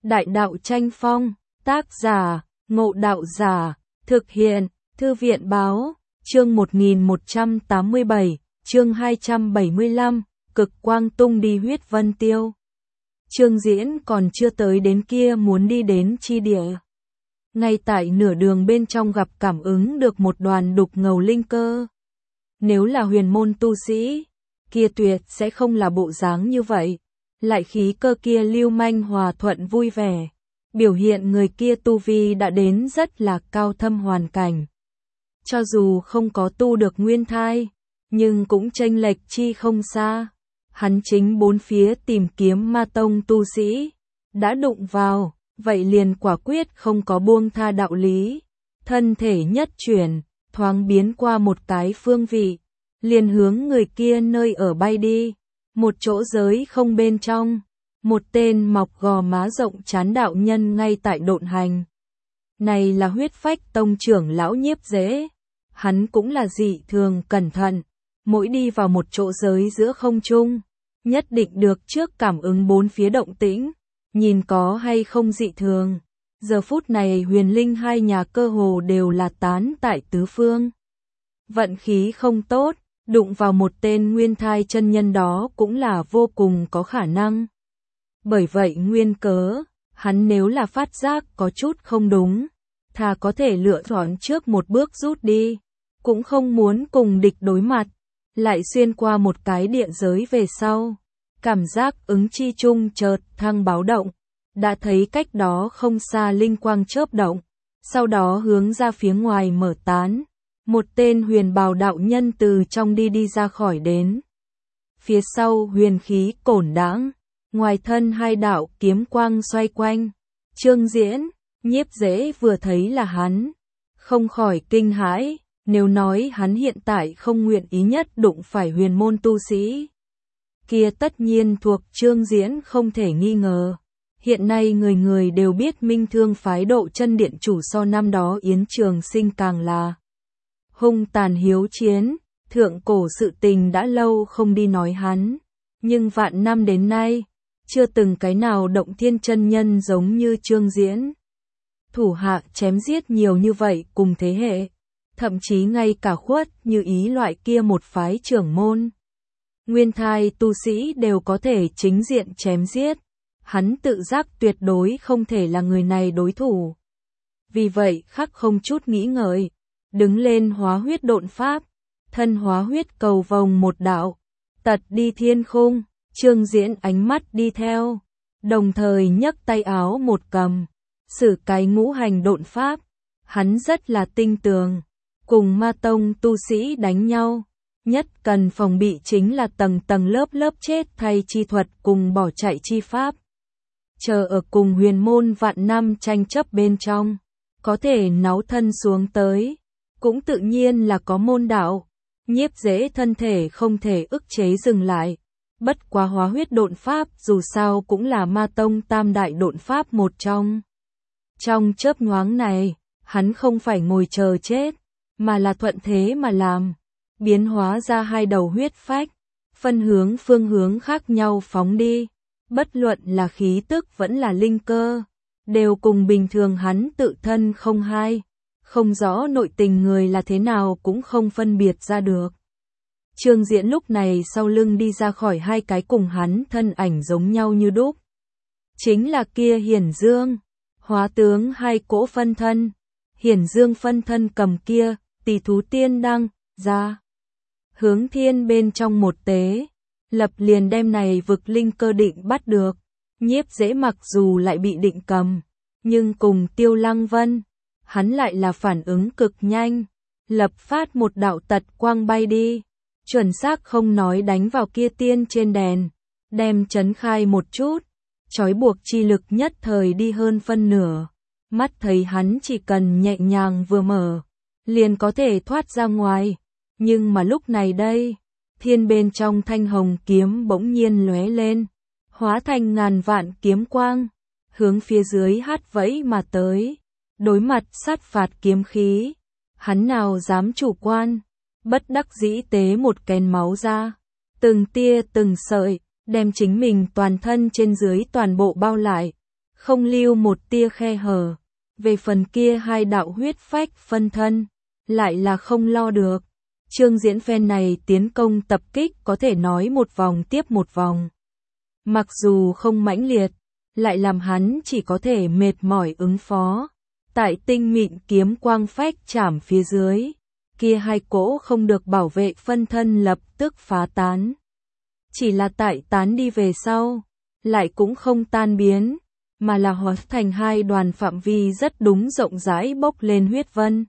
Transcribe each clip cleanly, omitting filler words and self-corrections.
Đại đạo tranh phong, tác giả, Ngộ Đạo Giả, thực hiện, Thư viện báo, chương 1187, chương 275, cực quang tung đi huyết vân tiêu. Trương Diễn còn chưa tới đến kia muốn đi đến chi địa. Ngay tại nửa đường bên trong gặp cảm ứng được một đoàn đục ngầu linh cơ. Nếu là huyền môn tu sĩ, kia tuyệt sẽ không là bộ dáng như vậy. Lại khí cơ kia lưu manh hòa thuận vui vẻ. Biểu hiện người kia tu vi đã đến rất là cao thâm hoàn cảnh. Cho dù không có tu được nguyên thai, nhưng cũng chênh lệch chi không xa. Hắn chính bốn phía tìm kiếm ma tông tu sĩ. Đã đụng vào, vậy liền quả quyết không có buông tha đạo lý. Thân thể nhất chuyển, thoáng biến qua một cái phương vị. Liền hướng người kia nơi ở bay đi. Một chỗ giới không bên trong. Một tên mọc gò má rộng trán đạo nhân ngay tại độn hành. Này là huyết phách tông trưởng lão Nhiếp Dễ. Hắn cũng là dị thường cẩn thận. Mỗi đi vào một chỗ giới giữa không trung, nhất định được trước cảm ứng bốn phía động tĩnh, nhìn có hay không dị thường. Giờ phút này huyền linh hai nhà cơ hồ đều là tán tại tứ phương. Vận khí không tốt, đụng vào một tên nguyên thai chân nhân đó cũng là vô cùng có khả năng. Bởi vậy nguyên cớ, hắn nếu là phát giác có chút không đúng, thà có thể lựa chọn trước một bước rút đi, cũng không muốn cùng địch đối mặt. Lại xuyên qua một cái địa giới về sau, cảm giác ứng chi chung chợt thăng báo động, đã thấy cách đó không xa linh quang chớp động, sau đó hướng ra phía ngoài mở tán, một tên huyền bào đạo nhân từ trong đi ra khỏi đến. Phía sau huyền khí cổn đãng, ngoài thân hai đạo kiếm quang xoay quanh. Trương Diễn, Nhiếp Dễ vừa thấy là hắn, không khỏi kinh hãi. Nếu nói hắn hiện tại không nguyện ý nhất đụng phải huyền môn tu sĩ, kia tất nhiên thuộc Trương Diễn không thể nghi ngờ. Hiện nay người người đều biết Minh Thương phái Độ Chân Điện chủ so năm đó Yến Trường Sinh càng là hung tàn hiếu chiến, thượng cổ sự tình đã lâu không đi nói hắn, nhưng vạn năm đến nay, chưa từng cái nào động thiên chân nhân giống như Trương Diễn. Thủ hạ chém giết nhiều như vậy cùng thế hệ. Thậm chí ngay cả khuất như ý loại kia một phái trưởng môn. Nguyên thai tu sĩ đều có thể chính diện chém giết. Hắn tự giác tuyệt đối không thể là người này đối thủ. Vì vậy khắc không chút nghĩ ngợi. Đứng lên hóa huyết độn pháp. Thân hóa huyết cầu vòng một đạo. Tật đi thiên khung. Trương Diễn ánh mắt đi theo. Đồng thời nhấc tay áo một cầm. Sử cái ngũ hành độn pháp. Hắn rất là tinh tường. Cùng ma tông tu sĩ đánh nhau, nhất cần phòng bị chính là tầng tầng lớp lớp chết thay chi thuật cùng bỏ chạy chi pháp. Chờ ở cùng huyền môn vạn năm tranh chấp bên trong, có thể náu thân xuống tới, cũng tự nhiên là có môn đạo. Nhiếp Dễ thân thể không thể ức chế dừng lại, bất quá hóa huyết độn pháp dù sao cũng là ma tông tam đại độn pháp một trong. Trong chớp nhoáng này, hắn không phải ngồi chờ chết, mà là thuận thế mà làm, biến hóa ra hai đầu huyết phách, phân hướng phương hướng khác nhau phóng đi, bất luận là khí tức vẫn là linh cơ, đều cùng bình thường hắn tự thân không hai, không rõ nội tình người là thế nào cũng không phân biệt ra được. Trương Diễn lúc này sau lưng đi ra khỏi hai cái cùng hắn thân ảnh giống nhau như đúc. Chính là kia Hiển Dương, hóa tướng hai cỗ phân thân, Hiển Dương phân thân cầm kia Tỷ thú tiên đăng ra, hướng thiên bên trong một tế, lập liền đem này vực linh cơ định bắt được. Nhiếp Dễ mặc dù lại bị định cầm, nhưng cùng Tiêu Lăng Vân, hắn lại là phản ứng cực nhanh, lập phát một đạo tật quang bay đi, chuẩn xác không nói đánh vào kia tiên trên đèn, đem chấn khai một chút, trói buộc chi lực nhất thời đi hơn phân nửa, mắt thấy hắn chỉ cần nhẹ nhàng vừa mở, liền có thể thoát ra ngoài, nhưng mà lúc này đây, thiên bên trong thanh hồng kiếm bỗng nhiên lóe lên, hóa thành ngàn vạn kiếm quang, hướng phía dưới hắt vẫy mà tới, đối mặt sát phạt kiếm khí, hắn nào dám chủ quan, bất đắc dĩ tế một kén máu ra, từng tia từng sợi, đem chính mình toàn thân trên dưới toàn bộ bao lại, không lưu một tia khe hở. Về phần kia hai đạo huyết phách phân thân, lại là không lo được. Trương Diễn phen này tiến công tập kích có thể nói một vòng tiếp một vòng. Mặc dù không mãnh liệt, lại làm hắn chỉ có thể mệt mỏi ứng phó. Tại tinh mịn kiếm quang phách chảm phía dưới, kia hai cỗ không được bảo vệ phân thân lập tức phá tán. Chỉ là tại tán đi về sau, lại cũng không tan biến, mà là hóa thành hai đoàn phạm vi rất đúng rộng rãi bốc lên huyết vân.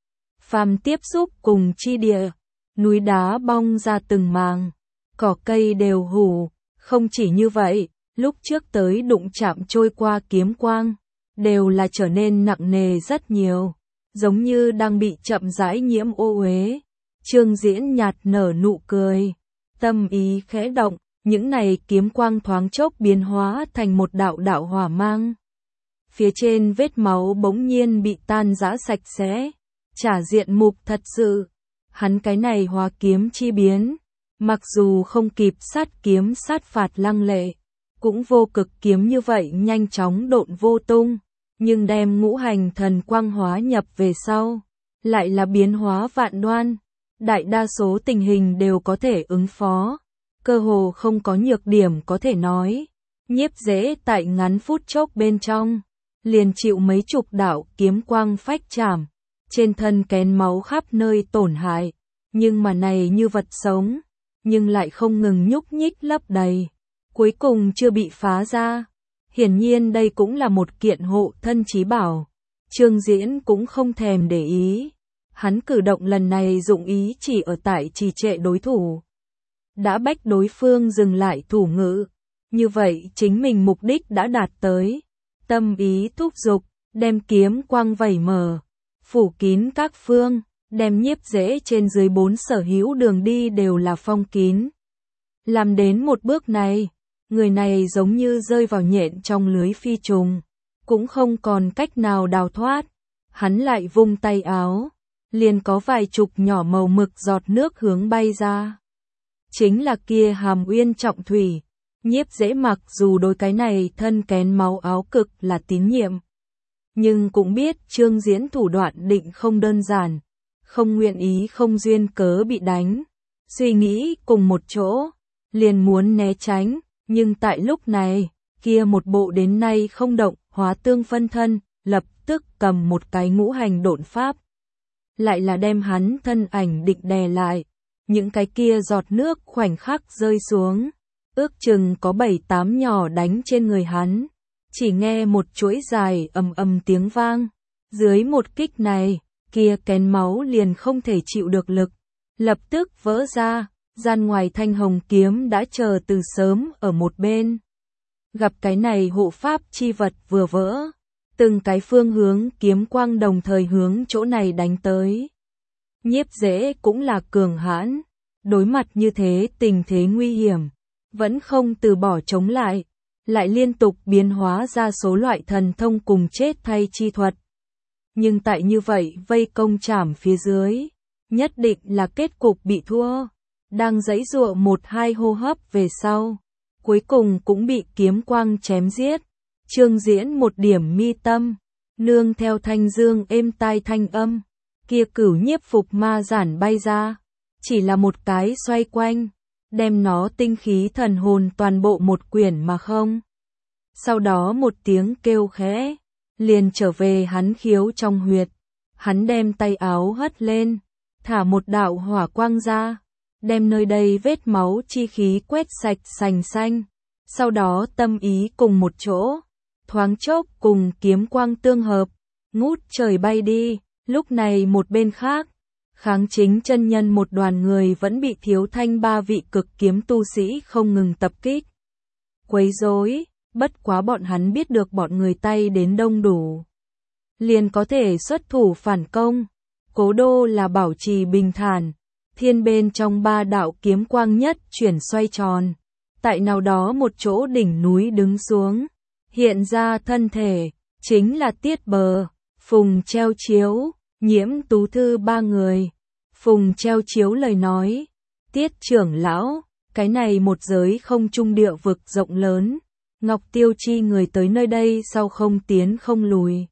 Phàm tiếp xúc cùng chi địa, núi đá bong ra từng màng, cỏ cây đều hủ, không chỉ như vậy, lúc trước tới đụng chạm trôi qua kiếm quang, đều là trở nên nặng nề rất nhiều, giống như đang bị chậm rãi nhiễm ô uế. Trương Diễn nhạt nở nụ cười, tâm ý khẽ động, những này kiếm quang thoáng chốc biến hóa thành một đạo đạo hỏa mang. Phía trên vết máu bỗng nhiên bị tan rã sạch sẽ, trả diện mục thật sự. Hắn cái này hóa kiếm chi biến, mặc dù không kịp sát kiếm sát phạt lăng lệ, cũng vô cực kiếm như vậy nhanh chóng độn vô tung, nhưng đem ngũ hành thần quang hóa nhập về sau, lại là biến hóa vạn đoan. Đại đa số tình hình đều có thể ứng phó, cơ hồ không có nhược điểm có thể nói. Nhiếp Dễ tại ngắn phút chốc bên trong, liền chịu mấy chục đạo kiếm quang phách chảm, trên thân kén máu khắp nơi tổn hại, nhưng mà này như vật sống, nhưng lại không ngừng nhúc nhích lấp đầy, cuối cùng chưa bị phá ra. Hiển nhiên đây cũng là một kiện hộ thân chí bảo. Trương Diễn cũng không thèm để ý, hắn cử động lần này dụng ý chỉ ở tại trì trệ đối thủ. Đã bách đối phương dừng lại thủ ngữ, như vậy chính mình mục đích đã đạt tới. Tâm ý thúc giục, đem kiếm quang vẩy mở, phủ kín các phương, đem Nhiếp Dễ trên dưới 4 sở hữu đường đi đều là phong kín. Làm đến một bước này, người này giống như rơi vào nhện trong lưới phi trùng, cũng không còn cách nào đào thoát. Hắn lại vung tay áo, liền có vài chục nhỏ màu mực giọt nước hướng bay ra. Chính là kia Hàm Uyên trọng thủy. Nhiếp Dễ mặc dù đối cái này thân kén máu áo cực là tín nhiệm, nhưng cũng biết Trương Diễn thủ đoạn định không đơn giản, không nguyện ý không duyên cớ bị đánh. Suy nghĩ cùng một chỗ, liền muốn né tránh, nhưng tại lúc này, kia một bộ đến nay không động, hóa tương phân thân, lập tức cầm một cái ngũ hành độn pháp. Lại là đem hắn thân ảnh định đè lại, những cái kia giọt nước khoảnh khắc rơi xuống, ước chừng có 7-8 nhỏ đánh trên người hắn. Chỉ nghe một chuỗi dài ầm ầm tiếng vang, dưới một kích này, kia kén máu liền không thể chịu được lực, lập tức vỡ ra, gian ngoài thanh hồng kiếm đã chờ từ sớm ở một bên. Gặp cái này hộ pháp chi vật vừa vỡ, từng cái phương hướng kiếm quang đồng thời hướng chỗ này đánh tới. Nhiếp Dễ cũng là cường hãn, đối mặt như thế tình thế nguy hiểm, vẫn không từ bỏ chống lại, lại liên tục biến hóa ra số loại thần thông cùng chết thay chi thuật. Nhưng tại như vậy vây công chảm phía dưới, nhất định là kết cục bị thua. Đang giãy giụa 1-2 hô hấp về sau, cuối cùng cũng bị kiếm quang chém giết. Trương Diễn một điểm mi tâm, nương theo thanh dương êm tai thanh âm, kia cửu nhiếp phục ma giản bay ra, chỉ là một cái xoay quanh, đem nó tinh khí thần hồn toàn bộ một quyển mà không. Sau đó một tiếng kêu khẽ, liền trở về hắn khiếu trong huyệt. Hắn đem tay áo hất lên, thả một đạo hỏa quang ra, đem nơi đây vết máu chi khí quét sạch sành xanh. Sau đó tâm ý cùng một chỗ, thoáng chốc cùng kiếm quang tương hợp, ngút trời bay đi. Lúc này một bên khác, Kháng Chính chân nhân một đoàn người vẫn bị Thiếu Thanh 3 vị cực kiếm tu sĩ không ngừng tập kích, quấy rối. Bất quá bọn hắn biết được bọn người tay đến đông đủ, liền có thể xuất thủ phản công. Cố đô là bảo trì bình thản, thiên bên trong 3 đạo kiếm quang nhất chuyển xoay tròn, tại nào đó một chỗ đỉnh núi đứng xuống, hiện ra thân thể, chính là Tiết Bờ, Phùng Treo Chiếu, Nhiễm Tú Thư 3 người. Phùng Treo Chiếu lời nói, Tiết trưởng lão, cái này một giới không trung địa vực rộng lớn, Ngọc Tiêu chi người tới nơi đây sau không tiến không lùi.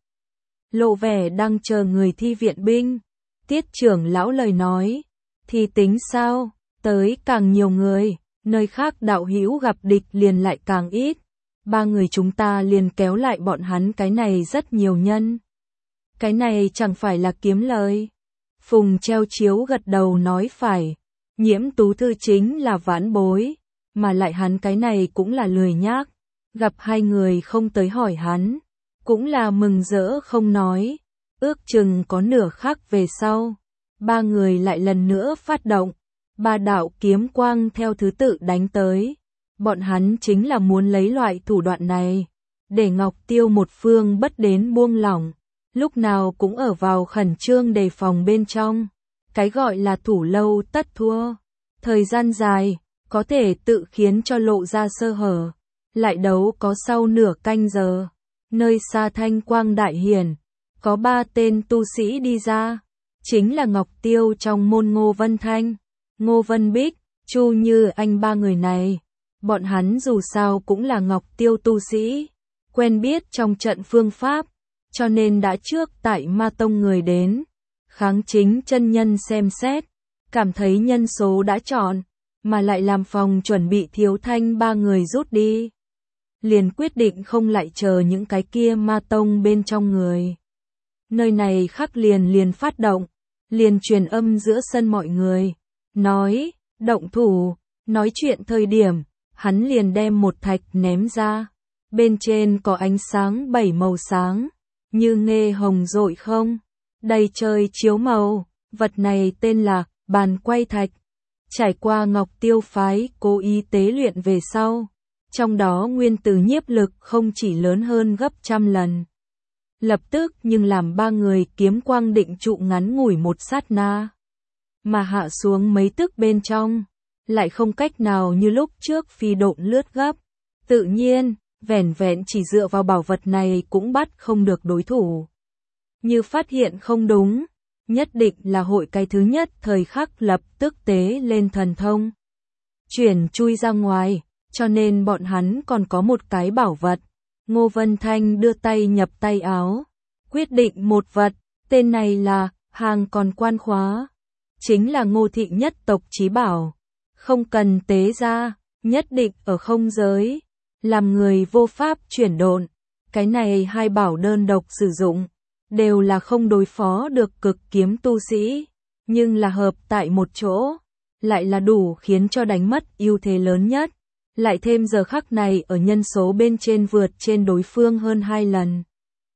Lộ vẻ đang chờ người thi viện binh. Tiết trưởng lão lời nói. Thì tính sao, tới càng nhiều người, nơi khác đạo hữu gặp địch liền lại càng ít. Ba người chúng ta liền kéo lại bọn hắn, cái này rất nhiều nhân. Cái này chẳng phải là kiếm lời. Phùng Treo Chiếu gật đầu nói phải. Nhiễm Tú Thư chính là vãn bối, mà lại hắn cái này cũng là lười nhác. Gặp hai người không tới hỏi hắn, cũng là mừng rỡ không nói. Ước chừng có nửa khắc về sau, ba người lại lần nữa phát động. Ba đạo kiếm quang theo thứ tự đánh tới. Bọn hắn chính là muốn lấy loại thủ đoạn này, để Ngọc Tiêu một phương bất đến buông lỏng, lúc nào cũng ở vào khẩn trương đề phòng bên trong. Cái gọi là thủ lâu tất thua, thời gian dài, có thể tự khiến cho lộ ra sơ hở. Lại đấu có sau nửa canh giờ, nơi xa thanh quang đại hiển, có ba tên tu sĩ đi ra, chính là Ngọc Tiêu trong môn Ngô Vân Thanh, Ngô Vân Bích, Chu Như Anh, ba người này. Bọn hắn dù sao cũng là Ngọc Tiêu tu sĩ, quen biết trong trận phương pháp, cho nên đã trước tại Ma Tông người đến. Kháng Chính chân nhân xem xét, cảm thấy nhân số đã chọn, mà lại làm phòng chuẩn bị Thiếu Thanh ba người rút đi. Liền quyết định không lại chờ những cái kia Ma Tông bên trong người. Nơi này khắc liền phát động, liền truyền âm giữa sân mọi người, nói, động thủ. Nói chuyện thời điểm, hắn liền đem một thạch ném ra, bên trên có ánh sáng 7 màu sáng, như nghe hồng rọi không, đầy trời chiếu màu. Vật này tên là bàn quay thạch, trải qua Ngọc Tiêu phái cố ý tế luyện về sau, trong đó nguyên tử nhiếp lực không chỉ lớn hơn gấp trăm lần. Lập tức nhưng làm ba người kiếm quang định trụ ngắn ngủi một sát na, mà hạ xuống mấy tức bên trong, lại không cách nào như lúc trước phi độn lướt gấp. Tự nhiên, vẻn vẹn chỉ dựa vào bảo vật này cũng bắt không được đối thủ. Như phát hiện không đúng, nhất định là hội cái thứ nhất thời khắc lập tức tế lên thần thông, chuyển chui ra ngoài, cho nên bọn hắn còn có một cái bảo vật. Ngô Vân Thanh đưa tay nhập tay áo, quyết định một vật, tên này là hàng còn quan khóa, chính là Ngô thị nhất tộc chí bảo, không cần tế ra, nhất định ở không giới, làm người vô pháp chuyển độn. Cái này hai bảo đơn độc sử dụng, đều là không đối phó được cực kiếm tu sĩ, nhưng là hợp tại một chỗ, lại là đủ khiến cho đánh mất ưu thế lớn nhất. Lại thêm giờ khắc này ở nhân số bên trên vượt trên đối phương hơn 2 lần.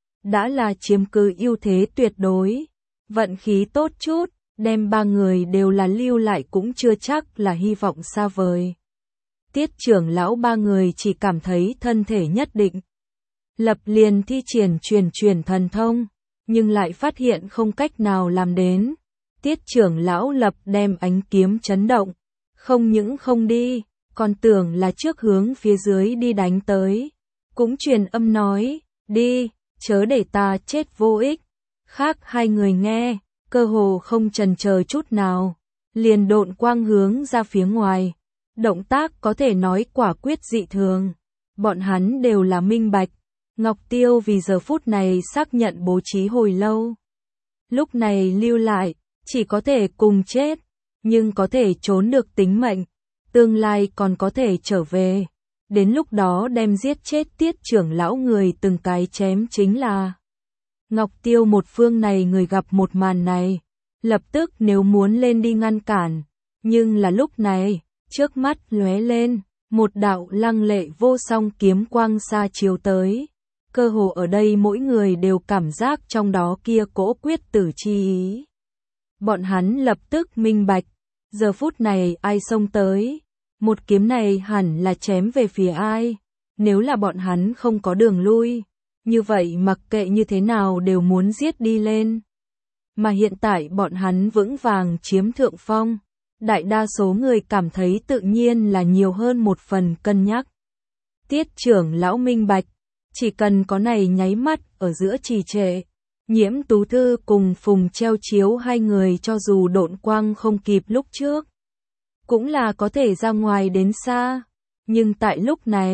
Đã là chiếm cứ ưu thế tuyệt đối. Vận khí tốt chút, đem ba người đều là lưu lại cũng chưa chắc là hy vọng xa vời. Tiết trưởng lão ba người chỉ cảm thấy thân thể nhất định. Lập liền thi triển truyền thần thông, nhưng lại phát hiện không cách nào làm đến. Tiết trưởng lão Lập đem ánh kiếm chấn động, không những không đi, còn tưởng là trước hướng phía dưới đi đánh tới. Cũng truyền âm nói, đi, chớ để ta chết vô ích. Khác hai người nghe, cơ hồ không chần chờ chút nào, liền độn quang hướng ra phía ngoài. Động tác có thể nói quả quyết dị thường. Bọn hắn đều là minh bạch. Ngọc Tiêu vì giờ phút này xác nhận bố trí hồi lâu. Lúc này lưu lại, chỉ có thể cùng chết, nhưng có thể trốn được tính mệnh. Tương lai còn có thể trở về. Đến lúc đó đem giết chết Tiết trưởng lão người từng cái chém chính là. Ngọc Tiêu một phương này người gặp một màn này, lập tức nếu muốn lên đi ngăn cản, nhưng là lúc này, trước mắt lóe lên, một đạo lăng lệ vô song kiếm quang xa chiếu tới. Cơ hồ ở đây mỗi người đều cảm giác trong đó kia cỗ quyết tử chi ý. Bọn hắn lập tức minh bạch, giờ phút này ai xông tới, một kiếm này hẳn là chém về phía ai. Nếu là bọn hắn không có đường lui, như vậy mặc kệ như thế nào đều muốn giết đi lên. Mà hiện tại bọn hắn vững vàng chiếm thượng phong, đại đa số người cảm thấy tự nhiên là nhiều hơn một phần cân nhắc. Tiết trưởng lão minh bạch, chỉ cần có này nháy mắt ở giữa trì trệ, Nhiễm Tú Thư cùng Phùng Treo Chiếu hai người cho dù độn quang không kịp lúc trước, cũng là có thể ra ngoài đến xa. Nhưng tại lúc này,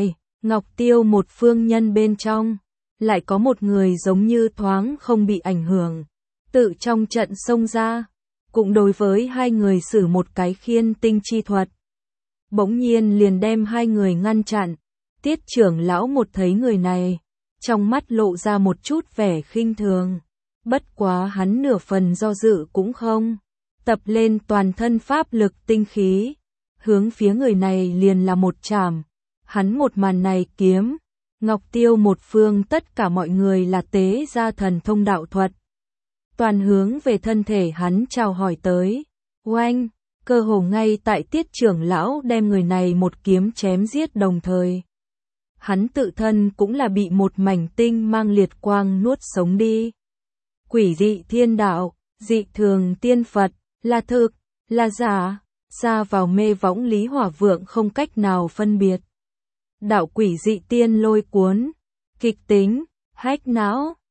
Ngọc Tiêu một phương nhân bên trong, lại có một người giống như thoáng không bị ảnh hưởng, tự trong trận xông ra, cũng đối với hai người sử một cái khiên tinh chi thuật. Bỗng nhiên liền đem hai người ngăn chặn, Tiết trưởng lão một thấy người này, trong mắt lộ ra một chút vẻ khinh thường, bất quá hắn nửa phần do dự cũng không, tập lên toàn thân pháp lực tinh khí, hướng phía người này liền là một chảm. Hắn một màn này kiếm, Ngọc Tiêu một phương tất cả mọi người là tế gia thần thông đạo thuật. Toàn hướng về thân thể hắn chào hỏi tới. Oanh, cơ hồ ngay tại Tiết trưởng lão đem người này một kiếm chém giết đồng thời. Hắn tự thân cũng là bị một mảnh tinh mang liệt quang nuốt sống đi. Quỷ dị thiên đạo, dị thường tiên Phật, là thực, là giả, ra vào mê võng Lý Hỏa Vượng không cách nào phân biệt. Đạo quỷ dị tiên lôi cuốn, kịch tính, hách não,